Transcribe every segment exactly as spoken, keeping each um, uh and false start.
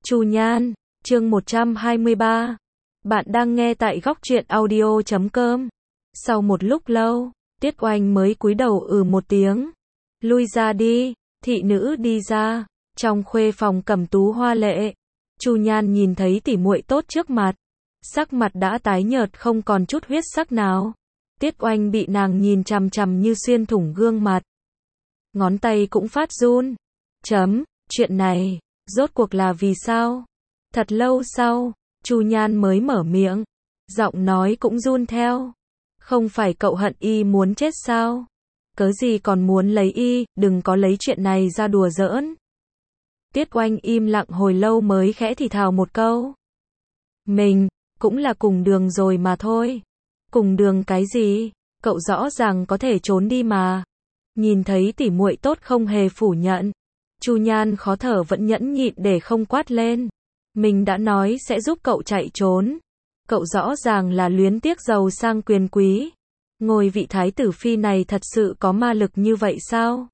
Chu Nhan, chương một trăm hai mươi ba. Bạn đang nghe tại góc truyện audio chấm com. Sau một lúc lâu, Tiết Oanh mới cúi đầu ừ một tiếng. Lui ra đi, thị nữ đi ra. Trong khuê phòng cẩm tú hoa lệ, Chu Nhan nhìn thấy tỉ muội tốt trước mặt. Sắc mặt đã tái nhợt không còn chút huyết sắc nào. Tiết Oanh bị nàng nhìn chằm chằm như xuyên thủng gương mặt. Ngón tay cũng phát run. Chấm, chuyện này, rốt cuộc là vì sao? Thật lâu sau, Chu Nhan mới mở miệng. Giọng nói cũng run theo. Không phải cậu hận y muốn chết sao? Cớ gì còn muốn lấy y, đừng có lấy chuyện này ra đùa giỡn. Tiết Oanh im lặng hồi lâu mới khẽ thì thào một câu. Mình, cũng là cùng đường rồi mà thôi. Cùng đường cái gì? Cậu rõ ràng có thể trốn đi mà. Nhìn thấy tỉ muội tốt không hề phủ nhận. Chu Nhan khó thở vẫn nhẫn nhịn để không quát lên. Mình đã nói sẽ giúp cậu chạy trốn. Cậu rõ ràng là luyến tiếc giàu sang quyền quý. Ngôi vị thái tử phi này thật sự có ma lực như vậy sao?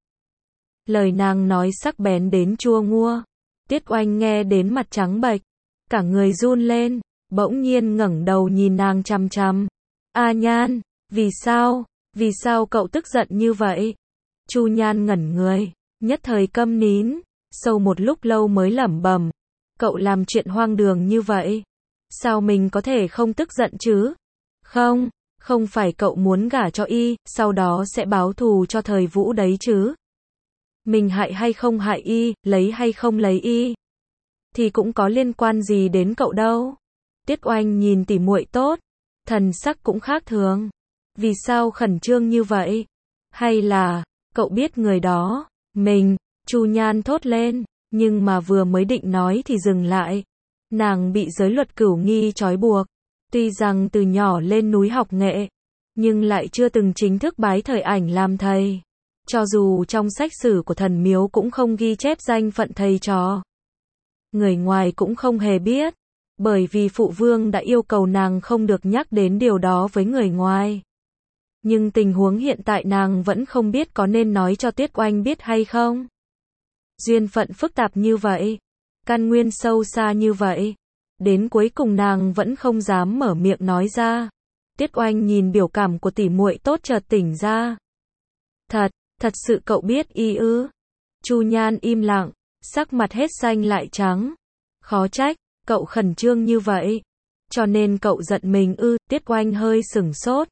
Lời nàng nói sắc bén đến chua ngua. Tiết Oanh nghe đến mặt trắng bệch. Cả người run lên, bỗng nhiên ngẩng đầu nhìn nàng chằm chằm. A Nhan, vì sao? Vì sao cậu tức giận như vậy? Chu Nhan ngẩn người, nhất thời câm nín, sau một lúc lâu mới lẩm bẩm. Cậu làm chuyện hoang đường như vậy. Sao mình có thể không tức giận chứ? Không, không phải cậu muốn gả cho y, sau đó sẽ báo thù cho thời Vũ đấy chứ? Mình hại hay không hại y, lấy hay không lấy y, thì cũng có liên quan gì đến cậu đâu. Tiết Oanh nhìn tỉ muội tốt, thần sắc cũng khác thường. Vì sao khẩn trương như vậy? Hay là, cậu biết người đó? Mình, Chu Nhan thốt lên, nhưng mà vừa mới định nói thì dừng lại. Nàng bị giới luật cửu nghi trói buộc. Tuy rằng từ nhỏ lên núi học nghệ, nhưng lại chưa từng chính thức bái thời ảnh làm thầy. Cho dù trong sách sử của thần miếu cũng không ghi chép danh phận thầy trò. Người ngoài cũng không hề biết, bởi vì phụ vương đã yêu cầu nàng không được nhắc đến điều đó với người ngoài. Nhưng tình huống hiện tại nàng vẫn không biết có nên nói cho Tiết Oanh biết hay không. Duyên phận phức tạp như vậy, căn nguyên sâu xa như vậy, đến cuối cùng nàng vẫn không dám mở miệng nói ra. Tiết Oanh nhìn biểu cảm của tỉ muội tốt chợt tỉnh ra. Thật, thật sự cậu biết y ư? Chu Nhan im lặng, sắc mặt hết xanh lại trắng. Khó trách, cậu khẩn trương như vậy. Cho nên cậu giận mình ư? Tiết Oanh hơi sửng sốt.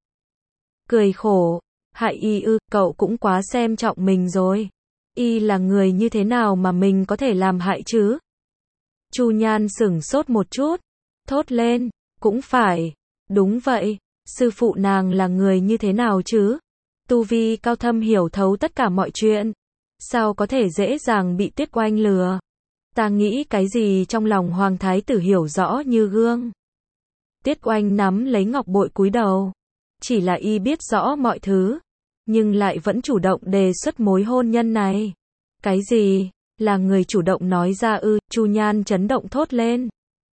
Cười khổ, hại y ư, cậu cũng quá xem trọng mình rồi. Y là người như thế nào mà mình có thể làm hại chứ? Chu Nhan sửng sốt một chút, thốt lên, cũng phải, đúng vậy, sư phụ nàng là người như thế nào chứ? Tu vi cao thâm hiểu thấu tất cả mọi chuyện, sao có thể dễ dàng bị Tiết Oanh lừa? Ta nghĩ cái gì trong lòng hoàng thái tử hiểu rõ như gương. Tiết Oanh nắm lấy ngọc bội cúi đầu, chỉ là y biết rõ mọi thứ, nhưng lại vẫn chủ động đề xuất mối hôn nhân này. Cái gì? Là người chủ động nói ra ư? Chu Nhan chấn động thốt lên.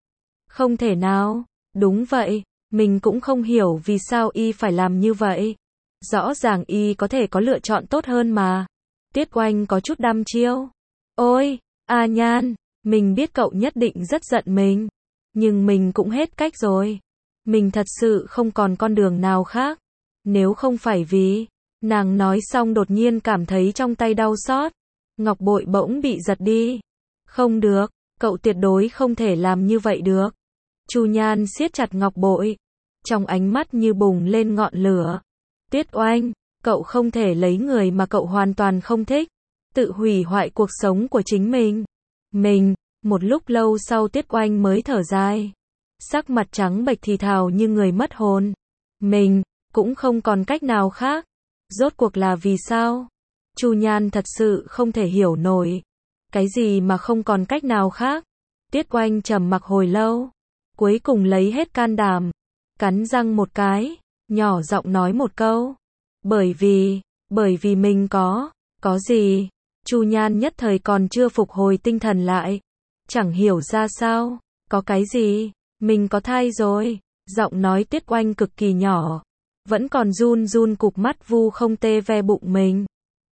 Không thể nào, đúng vậy, mình cũng không hiểu vì sao y phải làm như vậy. Rõ ràng y có thể có lựa chọn tốt hơn mà. Tiết Oanh có chút đăm chiêu. Ôi, A Nhan, mình biết cậu nhất định rất giận mình, nhưng mình cũng hết cách rồi. Mình thật sự không còn con đường nào khác. Nếu không phải vì... Nàng nói xong đột nhiên cảm thấy trong tay đau xót. Ngọc bội bỗng bị giật đi. Không được, cậu tuyệt đối không thể làm như vậy được. Chu Nhan siết chặt ngọc bội, trong ánh mắt như bùng lên ngọn lửa. Tiết Oanh, cậu không thể lấy người mà cậu hoàn toàn không thích, tự hủy hoại cuộc sống của chính mình. Mình, một lúc lâu sau Tiết Oanh mới thở dài. Sắc mặt trắng bệch thì thào như người mất hồn. Mình, cũng không còn cách nào khác. Rốt cuộc là vì sao? Chu Nhan thật sự không thể hiểu nổi. Cái gì mà không còn cách nào khác? Tiết Oanh trầm mặc hồi lâu, cuối cùng lấy hết can đảm, cắn răng một cái, nhỏ giọng nói một câu. Bởi vì, bởi vì mình có, có gì? Chu Nhan nhất thời còn chưa phục hồi tinh thần lại. Chẳng hiểu ra sao, có cái gì? Mình có thai rồi. Giọng nói Tiết Oanh cực kỳ nhỏ, vẫn còn run run cục mắt vu không tê ve bụng mình.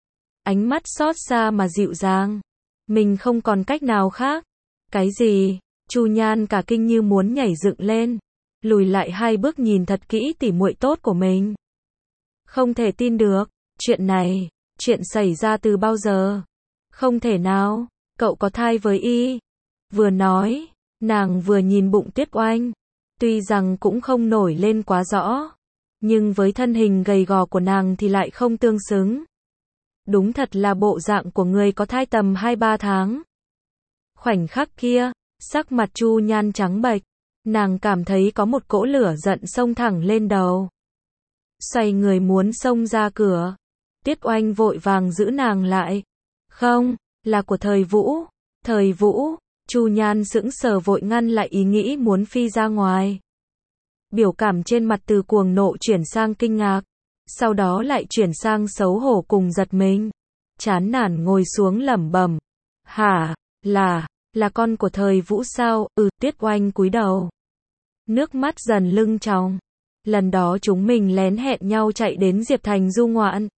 Ánh mắt xót xa mà dịu dàng. Mình không còn cách nào khác. Cái gì? Chu Nhan cả kinh như muốn nhảy dựng lên, lùi lại hai bước nhìn thật kỹ tỉ muội tốt của mình. Không thể tin được, chuyện này, chuyện xảy ra từ bao giờ? Không thể nào, cậu có thai với y. Vừa nói, nàng vừa nhìn bụng Tiết Oanh, tuy rằng cũng không nổi lên quá rõ, nhưng với thân hình gầy gò của nàng thì lại không tương xứng. Đúng thật là bộ dạng của người có thai tầm hai ba tháng. Khoảnh khắc kia, sắc mặt Chu Nhan trắng bệch, nàng cảm thấy có một cỗ lửa giận xông thẳng lên đầu. Xoay người muốn xông ra cửa, Tiết Oanh vội vàng giữ nàng lại. Không, là của Thời Vũ. Thời Vũ, Chu Nhan sững sờ vội ngăn lại ý nghĩ muốn phi ra ngoài. Biểu cảm trên mặt từ cuồng nộ chuyển sang kinh ngạc, sau đó lại chuyển sang xấu hổ cùng giật mình. Chán nản ngồi xuống lẩm bẩm. Hả, là, là con của Thời Vũ sao? Ừ, Tiết Oanh cúi đầu. Nước mắt dần lưng tròng. Lần đó chúng mình lén hẹn nhau chạy đến Diệp Thành du ngoạn.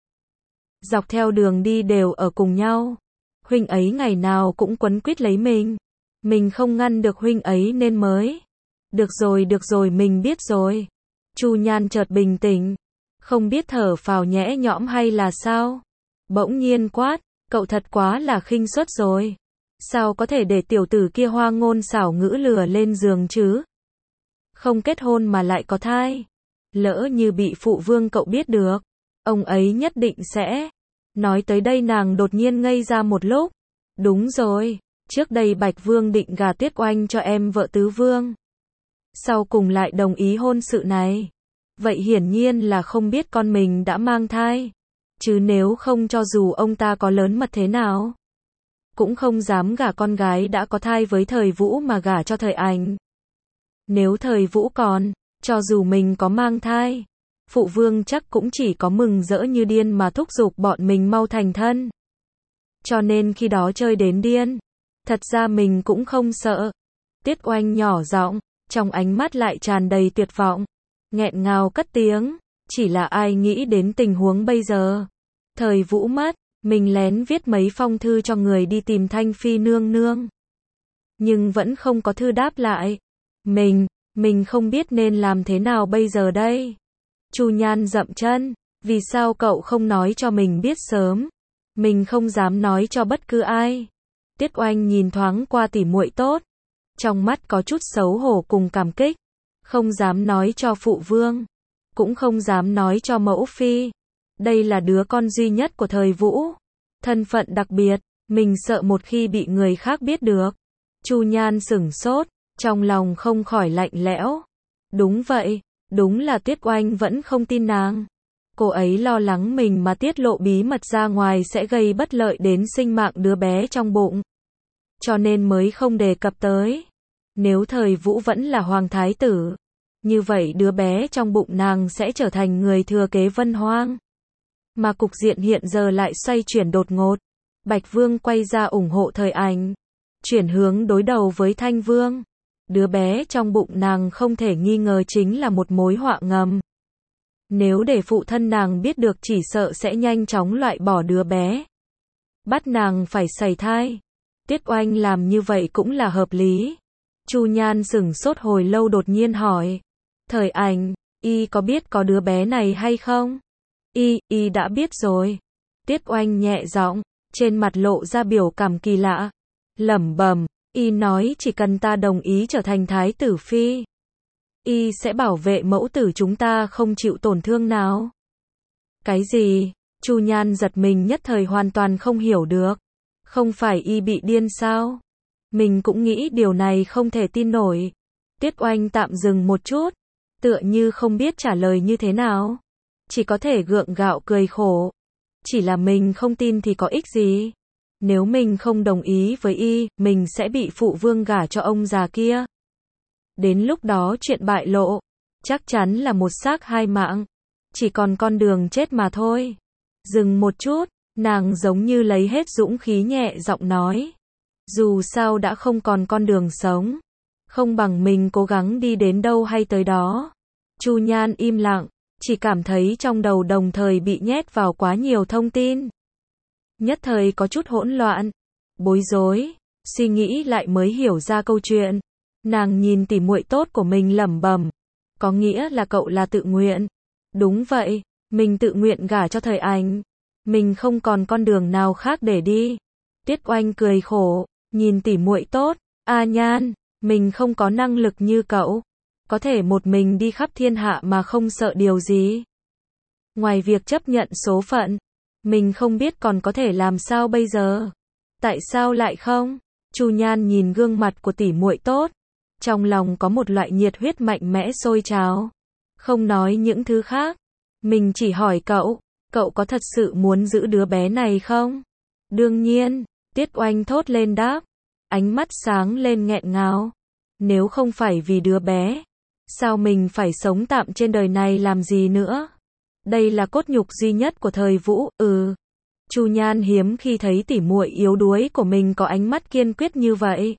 Dọc theo đường đi đều ở cùng nhau. Huynh ấy ngày nào cũng quấn quýt lấy mình. Mình không ngăn được huynh ấy nên mới. Được rồi, được rồi, mình biết rồi. Chu Nhan chợt bình tĩnh, không biết thở phào nhẹ nhõm hay là sao. Bỗng nhiên quát, cậu thật quá là khinh suất rồi. Sao có thể để tiểu tử kia hoa ngôn xảo ngữ lừa lên giường chứ? Không kết hôn mà lại có thai. Lỡ như bị phụ vương cậu biết được, ông ấy nhất định sẽ... Nói tới đây nàng đột nhiên ngây ra một lúc. Đúng rồi, trước đây Bạch Vương định gả Tiết Oanh cho em vợ Tứ Vương. Sau cùng lại đồng ý hôn sự này. Vậy hiển nhiên là không biết con mình đã mang thai. Chứ nếu không cho dù ông ta có lớn mật thế nào, cũng không dám gả con gái đã có thai với Thời Vũ mà gả cho Thời Ảnh. Nếu Thời Vũ còn, cho dù mình có mang thai, phụ vương chắc cũng chỉ có mừng rỡ như điên mà thúc giục bọn mình mau thành thân. Cho nên khi đó chơi đến điên. Thật ra mình cũng không sợ. Tiết Oanh nhỏ giọng, trong ánh mắt lại tràn đầy tuyệt vọng. Nghẹn ngào cất tiếng, chỉ là ai nghĩ đến tình huống bây giờ. Thời Vũ mất, mình lén viết mấy phong thư cho người đi tìm Thanh Phi nương nương. Nhưng vẫn không có thư đáp lại. Mình, mình không biết nên làm thế nào bây giờ đây. Chu Nhan dậm chân, vì sao cậu không nói cho mình biết sớm? Mình không dám nói cho bất cứ ai. Tiết Oanh nhìn thoáng qua tỉ muội tốt, trong mắt có chút xấu hổ cùng cảm kích. Không dám nói cho phụ vương, cũng không dám nói cho mẫu phi. Đây là đứa con duy nhất của Thời Vũ, thân phận đặc biệt, mình sợ một khi bị người khác biết được. Chu Nhan sửng sốt, trong lòng không khỏi lạnh lẽo. Đúng vậy, đúng là Tiết Oanh vẫn không tin nàng. Cô ấy lo lắng mình mà tiết lộ bí mật ra ngoài sẽ gây bất lợi đến sinh mạng đứa bé trong bụng. Cho nên mới không đề cập tới. Nếu Thời Vũ vẫn là hoàng thái tử, như vậy đứa bé trong bụng nàng sẽ trở thành người thừa kế Vân Hoang. Mà cục diện hiện giờ lại xoay chuyển đột ngột. Bạch Vương quay ra ủng hộ Thời Ảnh, chuyển hướng đối đầu với Thanh Vương. Đứa bé trong bụng nàng không thể nghi ngờ chính là một mối họa ngầm. Nếu để phụ thân nàng biết được chỉ sợ sẽ nhanh chóng loại bỏ đứa bé. Bắt nàng phải sẩy thai. Tiết Oanh làm như vậy cũng là hợp lý. Chu Nhan sửng sốt hồi lâu đột nhiên hỏi. Thời Ảnh, y có biết có đứa bé này hay không? Y, y đã biết rồi. Tiết Oanh nhẹ giọng, trên mặt lộ ra biểu cảm kỳ lạ. Lẩm bẩm, y nói chỉ cần ta đồng ý trở thành thái tử phi, y sẽ bảo vệ mẫu tử chúng ta không chịu tổn thương nào. Cái gì? Chu Nhan giật mình nhất thời hoàn toàn không hiểu được. Không phải y bị điên sao? Mình cũng nghĩ điều này không thể tin nổi. Tiết Oanh tạm dừng một chút, tựa như không biết trả lời như thế nào. Chỉ có thể gượng gạo cười khổ. Chỉ là mình không tin thì có ích gì. Nếu mình không đồng ý với y, mình sẽ bị phụ vương gả cho ông già kia. Đến lúc đó chuyện bại lộ, chắc chắn là một xác hai mạng. Chỉ còn con đường chết mà thôi. Dừng một chút, nàng giống như lấy hết dũng khí nhẹ giọng nói. Dù sao đã không còn con đường sống, không bằng mình cố gắng đi đến đâu hay tới đó. Chu Nhan im lặng, chỉ cảm thấy trong đầu đồng thời bị nhét vào quá nhiều thông tin. Nhất thời có chút hỗn loạn, bối rối, suy nghĩ lại mới hiểu ra câu chuyện. Nàng nhìn tỉ muội tốt của mình lẩm bẩm, có nghĩa là cậu là tự nguyện. Đúng vậy, mình tự nguyện gả cho Thời Ảnh. Mình không còn con đường nào khác để đi. Tiết Oanh cười khổ, nhìn tỉ muội tốt, A Nhan, mình không có năng lực như cậu, có thể một mình đi khắp thiên hạ mà không sợ điều gì. Ngoài việc chấp nhận số phận, mình không biết còn có thể làm sao bây giờ. Tại sao lại không? Chu Nhan nhìn gương mặt của tỉ muội tốt, trong lòng có một loại nhiệt huyết mạnh mẽ sôi trào. Không nói những thứ khác, mình chỉ hỏi cậu, cậu có thật sự muốn giữ đứa bé này không? Đương nhiên, Tiết Oanh thốt lên đáp, ánh mắt sáng lên nghẹn ngào. Nếu không phải vì đứa bé, sao mình phải sống tạm trên đời này làm gì nữa? Đây là cốt nhục duy nhất của Thời Vũ, ừ. Chu Nhan hiếm khi thấy tỉ muội yếu đuối của mình có ánh mắt kiên quyết như vậy.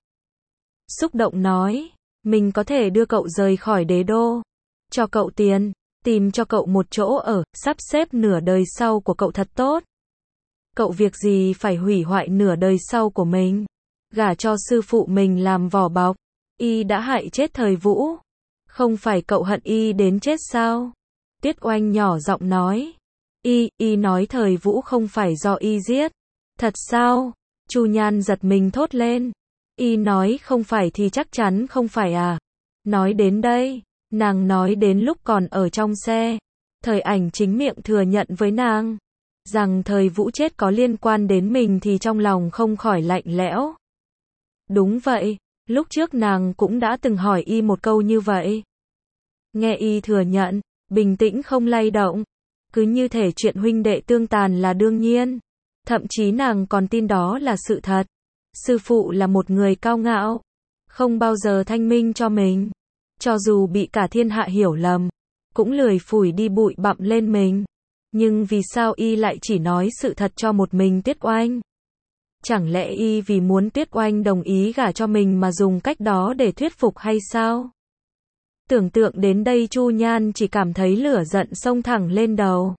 Xúc động nói, mình có thể đưa cậu rời khỏi đế đô, cho cậu tiền, tìm cho cậu một chỗ ở, sắp xếp nửa đời sau của cậu thật tốt. Cậu việc gì phải hủy hoại nửa đời sau của mình, gả cho sư phụ mình làm vỏ bọc, y đã hại chết Thời Vũ. Không phải cậu hận y đến chết sao? Tiết Oanh nhỏ giọng nói. Y, y nói Thời Vũ không phải do y giết. Thật sao? Chu Nhan giật mình thốt lên. Y nói không phải thì chắc chắn không phải à? Nói đến đây, nàng nói đến lúc còn ở trong xe. Thời Ảnh chính miệng thừa nhận với nàng rằng Thời Vũ chết có liên quan đến mình thì trong lòng không khỏi lạnh lẽo. Đúng vậy, lúc trước nàng cũng đã từng hỏi y một câu như vậy. Nghe y thừa nhận, bình tĩnh không lay động, cứ như thể chuyện huynh đệ tương tàn là đương nhiên. Thậm chí nàng còn tin đó là sự thật. Sư phụ là một người cao ngạo, không bao giờ thanh minh cho mình. Cho dù bị cả thiên hạ hiểu lầm, cũng lười phủi đi bụi bặm lên mình. Nhưng vì sao y lại chỉ nói sự thật cho một mình Tiết Oanh? Chẳng lẽ y vì muốn Tiết Oanh đồng ý gả cho mình mà dùng cách đó để thuyết phục hay sao? Tưởng tượng đến đây Chu Nhan chỉ cảm thấy lửa giận xông thẳng lên đầu.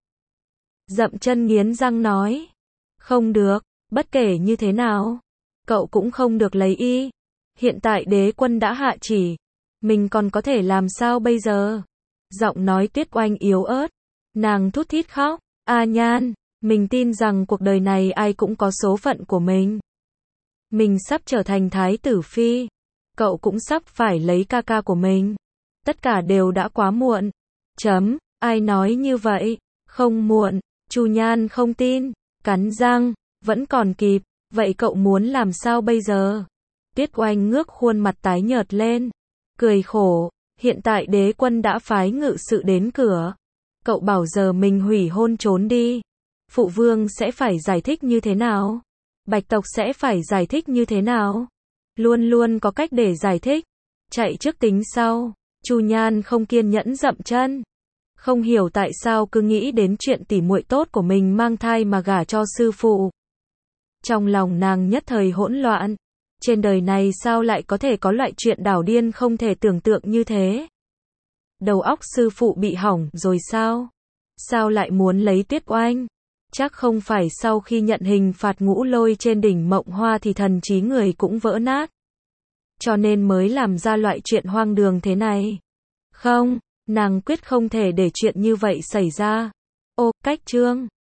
Dậm chân nghiến răng nói, không được, bất kể như thế nào, cậu cũng không được lấy y. Hiện tại đế quân đã hạ chỉ, mình còn có thể làm sao bây giờ? Giọng nói Tiết Oanh yếu ớt, nàng thút thít khóc, A Nhan, mình tin rằng cuộc đời này ai cũng có số phận của mình. Mình sắp trở thành thái tử phi, cậu cũng sắp phải lấy ca ca của mình. Tất cả đều đã quá muộn. Chấm, ai nói như vậy? Không muộn. Chu Nhan không tin, cắn răng, vẫn còn kịp, vậy cậu muốn làm sao bây giờ? Tiết Oanh ngước khuôn mặt tái nhợt lên, cười khổ, hiện tại đế quân đã phái ngự sự đến cửa. Cậu bảo giờ mình hủy hôn trốn đi. Phụ vương sẽ phải giải thích như thế nào? Bạch tộc sẽ phải giải thích như thế nào? Luôn luôn có cách để giải thích. Chạy trước tính sau. Chu Nhan không kiên nhẫn dậm chân. Không hiểu tại sao cứ nghĩ đến chuyện tỉ muội tốt của mình mang thai mà gả cho sư phụ. Trong lòng nàng nhất thời hỗn loạn. Trên đời này sao lại có thể có loại chuyện đảo điên không thể tưởng tượng như thế? Đầu óc sư phụ bị hỏng rồi sao? Sao lại muốn lấy Tiết Oanh? Chắc không phải sau khi nhận hình phạt ngũ lôi trên đỉnh Mộng Hoa thì thần trí người cũng vỡ nát. Cho nên mới làm ra loại chuyện hoang đường thế này. Không, nàng quyết không thể để chuyện như vậy xảy ra. Ô, cách chương.